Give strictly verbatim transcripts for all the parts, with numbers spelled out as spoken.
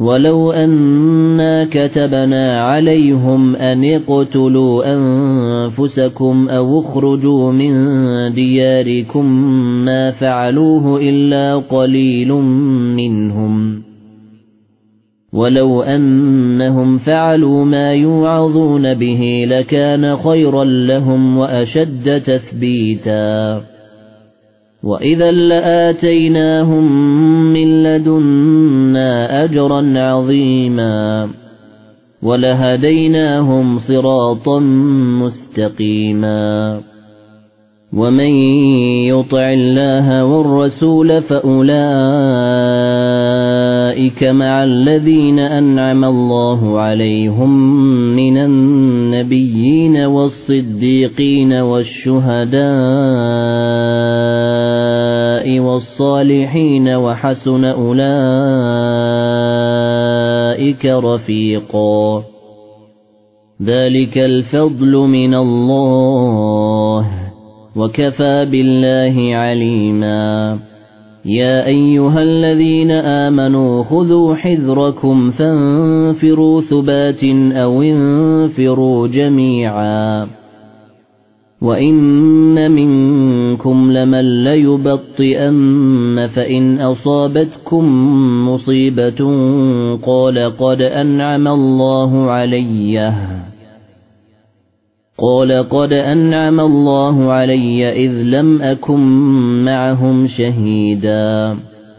ولو أنا كتبنا عليهم أن اقتلوا أنفسكم أو اخرجوا من دياركم ما فعلوه إلا قليل منهم ولو أنهم فعلوا ما يوعظون به لكان خيرا لهم وأشد تثبيتا وإذا لآتيناهم من لدنا أجرا عظيما ولهديناهم صراطا مستقيما ومن يطع الله والرسول فأولئك مع الذين أنعم الله عليهم من النبيين والصديقين والشهداء والصالحين وحسن أولئك رفيقا ذلك الفضل من الله وكفى بالله عليما يا أيها الذين آمنوا خذوا حذركم فانفروا ثبات أو انفروا جميعا وإن منكم لمن ليبطئن فإن أصابتكم مصيبة قال قد أنعم الله عليّ قال قد أنعم الله علي إذ لم أكن معهم شهيدا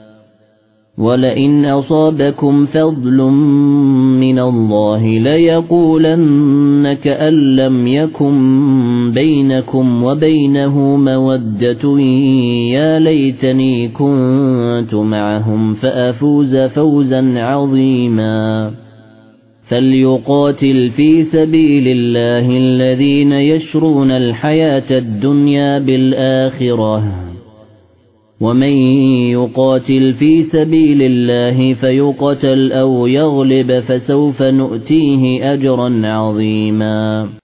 ولئن أصابكم فضل من الله ليقولن كأن لم يكن بينكم وبينه مودة يا ليتني كنت معهم فأفوز فوزا عظيما فليقاتل في سبيل الله الذين يشرون الحياة الدنيا بالآخرة ومن يقاتل في سبيل الله فيقتل أو يغلب فسوف نؤتيه أجرا عظيما